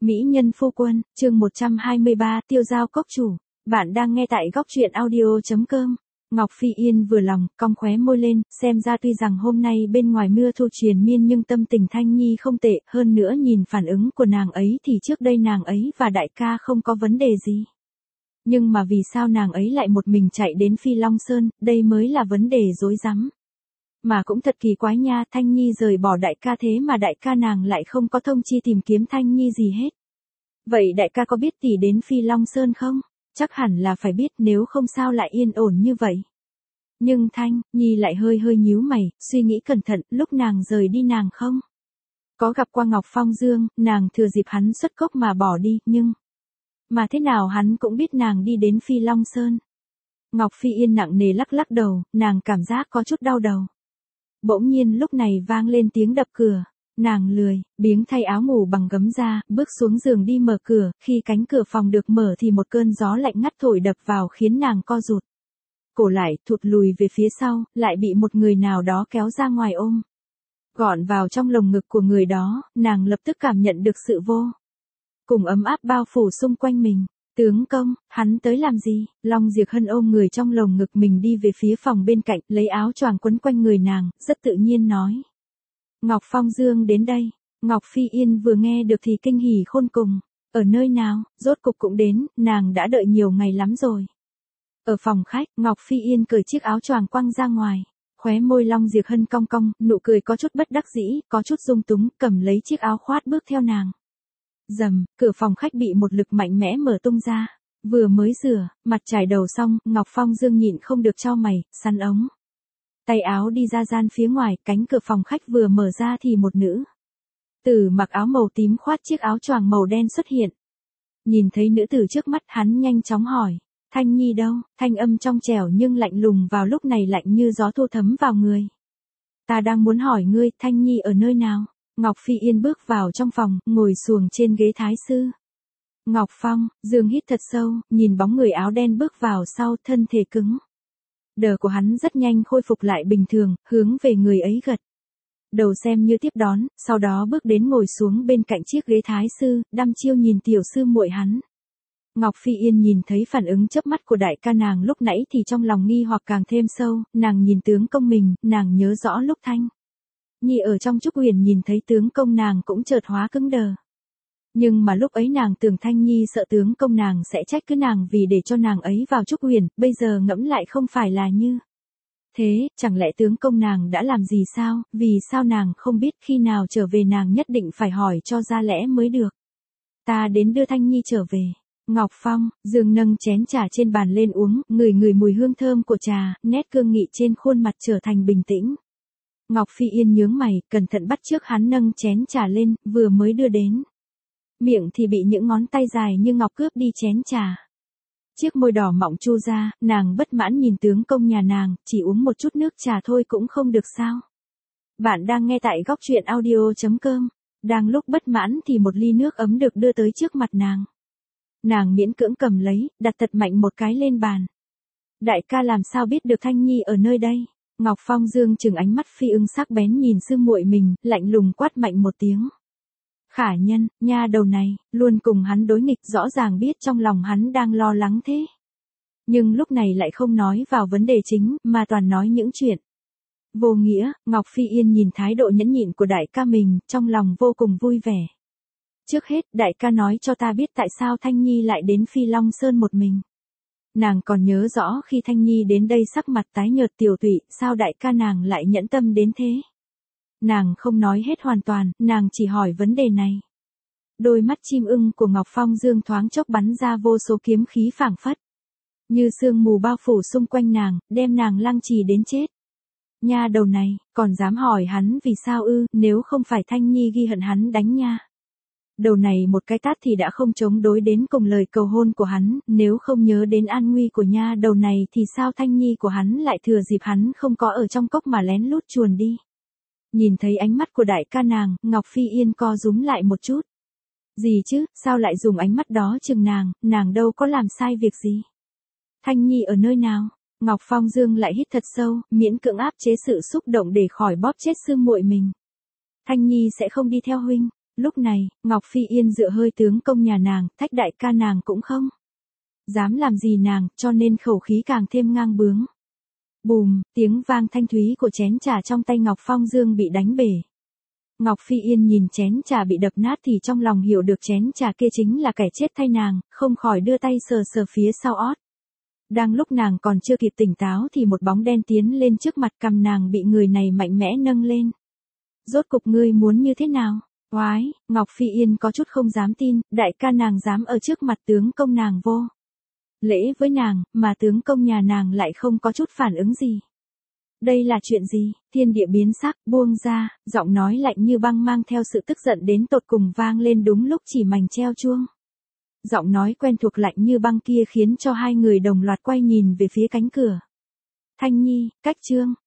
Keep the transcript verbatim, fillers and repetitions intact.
Mỹ nhân phu quân, chương một trăm hai mươi ba, tiêu giao cốc chủ. Bạn đang nghe tại góc truyện audio chấm com. Ngọc Phi Yên vừa lòng, cong khóe môi lên, xem ra tuy rằng hôm nay bên ngoài mưa thu triền miên nhưng tâm tình Thanh Nhi không tệ, hơn nữa nhìn phản ứng của nàng ấy thì trước đây nàng ấy và đại ca không có vấn đề gì. Nhưng mà vì sao nàng ấy lại một mình chạy đến Phi Long Sơn, đây mới là vấn đề rối rắm. Mà cũng thật kỳ quái nha, Thanh Nhi rời bỏ đại ca thế mà đại ca nàng lại không có thông chi tìm kiếm Thanh Nhi gì hết. Vậy đại ca có biết tỷ đến Phi Long Sơn không? Chắc hẳn là phải biết, nếu không sao lại yên ổn như vậy. Nhưng Thanh Nhi lại hơi hơi nhíu mày, suy nghĩ cẩn thận, lúc nàng rời đi nàng không có gặp qua Ngọc Phong Dương, nàng thừa dịp hắn xuất cốc mà bỏ đi, nhưng mà thế nào hắn cũng biết nàng đi đến Phi Long Sơn. Ngọc Phi Yên nặng nề lắc lắc đầu, nàng cảm giác có chút đau đầu. Bỗng nhiên lúc này vang lên tiếng đập cửa, nàng lười, biếng thay áo ngủ bằng gấm ra, bước xuống giường đi mở cửa, khi cánh cửa phòng được mở thì một cơn gió lạnh ngắt thổi đập vào khiến nàng co rụt. Cổ lại, thụt lùi về phía sau, lại bị một người nào đó kéo ra ngoài ôm. Gọn vào trong lồng ngực của người đó, nàng lập tức cảm nhận được sự vô cùng ấm áp bao phủ xung quanh mình. Tướng công, hắn tới làm gì? Long Diệp Hân ôm người trong lồng ngực mình đi về phía phòng bên cạnh, lấy áo choàng quấn quanh người nàng, rất tự nhiên nói. Ngọc Phong Dương đến đây. Ngọc Phi Yên vừa nghe được thì kinh hỉ khôn cùng. Ở nơi nào, rốt cục cũng đến, nàng đã đợi nhiều ngày lắm rồi. Ở phòng khách, Ngọc Phi Yên cởi chiếc áo choàng quăng ra ngoài. Khóe môi Long Diệp Hân cong cong, nụ cười có chút bất đắc dĩ, có chút dung túng, cầm lấy chiếc áo khoác bước theo nàng. Dầm, cửa phòng khách bị một lực mạnh mẽ mở tung ra. Vừa mới rửa, mặt chải đầu xong, Ngọc Phong Dương nhịn không được chau mày, sắn ống tay áo đi ra gian phía ngoài, cánh cửa phòng khách vừa mở ra thì một nữ tử mặc áo màu tím khoác chiếc áo choàng màu đen xuất hiện. Nhìn thấy nữ tử trước mắt, hắn nhanh chóng hỏi, Thanh Nhi đâu? Thanh âm trong trẻo nhưng lạnh lùng vào lúc này lạnh như gió thu thấm vào người. Ta đang muốn hỏi ngươi, Thanh Nhi ở nơi nào? Ngọc Phi Yên bước vào trong phòng, ngồi xuồng trên ghế thái sư. Ngọc Phong Dương hít thật sâu, nhìn bóng người áo đen bước vào sau, thân thể cứng đờ của hắn rất nhanh khôi phục lại bình thường, hướng về người ấy gật đầu xem như tiếp đón, sau đó bước đến ngồi xuống bên cạnh chiếc ghế thái sư, đăm chiêu nhìn tiểu sư muội hắn. Ngọc Phi Yên nhìn thấy phản ứng chớp mắt của đại ca nàng lúc nãy thì trong lòng nghi hoặc càng thêm sâu, nàng nhìn tướng công mình, nàng nhớ rõ lúc Thanh Nhi ở trong Trúc Huyền nhìn thấy tướng công nàng cũng chợt hóa cứng đờ. Nhưng mà lúc ấy nàng tưởng Thanh Nhi sợ tướng công nàng sẽ trách cứ nàng vì để cho nàng ấy vào Trúc Huyền, bây giờ ngẫm lại không phải là như thế, chẳng lẽ tướng công nàng đã làm gì sao, vì sao nàng không biết, khi nào trở về nàng nhất định phải hỏi cho ra lẽ mới được. Ta đến đưa Thanh Nhi trở về. Ngọc Phong Dương nâng chén trà trên bàn lên uống, ngửi ngửi mùi hương thơm của trà, nét cương nghị trên khuôn mặt trở thành bình tĩnh. Ngọc Phi Yên nhướng mày, cẩn thận bắt chước hắn nâng chén trà lên, vừa mới đưa đến miệng thì bị những ngón tay dài như ngọc cướp đi chén trà. Chiếc môi đỏ mọng chu ra, nàng bất mãn nhìn tướng công nhà nàng, chỉ uống một chút nước trà thôi cũng không được sao? Bạn đang nghe tại góc truyện audio chấm com. Đang lúc bất mãn thì một ly nước ấm được đưa tới trước mặt nàng. Nàng miễn cưỡng cầm lấy, đặt thật mạnh một cái lên bàn. Đại ca làm sao biết được Thanh Nhi ở nơi đây? Ngọc Phong Dương trừng ánh mắt phi ưng sắc bén nhìn sư muội mình, lạnh lùng quát mạnh một tiếng. Khả Nhân, nha đầu này, luôn cùng hắn đối nghịch, rõ ràng biết trong lòng hắn đang lo lắng thế. Nhưng lúc này lại không nói vào vấn đề chính, mà toàn nói những chuyện vô nghĩa. Ngọc Phi Yên nhìn thái độ nhẫn nhịn của đại ca mình, trong lòng vô cùng vui vẻ. Trước hết, đại ca nói cho ta biết tại sao Thanh Nhi lại đến Phi Long Sơn một mình. Nàng còn nhớ rõ khi Thanh Nhi đến đây sắc mặt tái nhợt tiều tụy, sao đại ca nàng lại nhẫn tâm đến thế? Nàng không nói hết hoàn toàn, nàng chỉ hỏi vấn đề này. Đôi mắt chim ưng của Ngọc Phong Dương thoáng chốc bắn ra vô số kiếm khí phảng phất như sương mù bao phủ xung quanh nàng, đem nàng lăng trì đến chết. Nha đầu này, còn dám hỏi hắn vì sao ư, nếu không phải Thanh Nhi ghi hận hắn đánh nha. Đầu này một cái tát thì đã không chống đối đến cùng lời cầu hôn của hắn, nếu không nhớ đến an nguy của nha đầu này thì sao Thanh Nhi của hắn lại thừa dịp hắn không có ở trong cốc mà lén lút chuồn đi. Nhìn thấy ánh mắt của đại ca nàng, Ngọc Phi Yên co rúm lại một chút. Gì chứ, sao lại dùng ánh mắt đó chừng nàng, nàng đâu có làm sai việc gì. Thanh Nhi ở nơi nào? Ngọc Phong Dương lại hít thật sâu, miễn cưỡng áp chế sự xúc động để khỏi bóp chết sư muội mình. Thanh Nhi sẽ không đi theo huynh. Lúc này, Ngọc Phi Yên dựa hơi tướng công nhà nàng, thách đại ca nàng cũng không dám làm gì nàng, cho nên khẩu khí càng thêm ngang bướng. Bùm, tiếng vang thanh thúy của chén trà trong tay Ngọc Phong Dương bị đánh bể. Ngọc Phi Yên nhìn chén trà bị đập nát thì trong lòng hiểu được chén trà kia chính là kẻ chết thay nàng, không khỏi đưa tay sờ sờ phía sau ót. Đang lúc nàng còn chưa kịp tỉnh táo thì một bóng đen tiến lên trước mặt, cằm nàng bị người này mạnh mẽ nâng lên. Rốt cục ngươi muốn như thế nào? Oái, Ngọc Phi Yên có chút không dám tin, đại ca nàng dám ở trước mặt tướng công nàng vô lễ với nàng, mà tướng công nhà nàng lại không có chút phản ứng gì. Đây là chuyện gì? Thiên địa biến sắc, buông ra, giọng nói lạnh như băng mang theo sự tức giận đến tột cùng vang lên đúng lúc chỉ mảnh treo chuông. Giọng nói quen thuộc lạnh như băng kia khiến cho hai người đồng loạt quay nhìn về phía cánh cửa. Thanh Nhi, Cách Trương,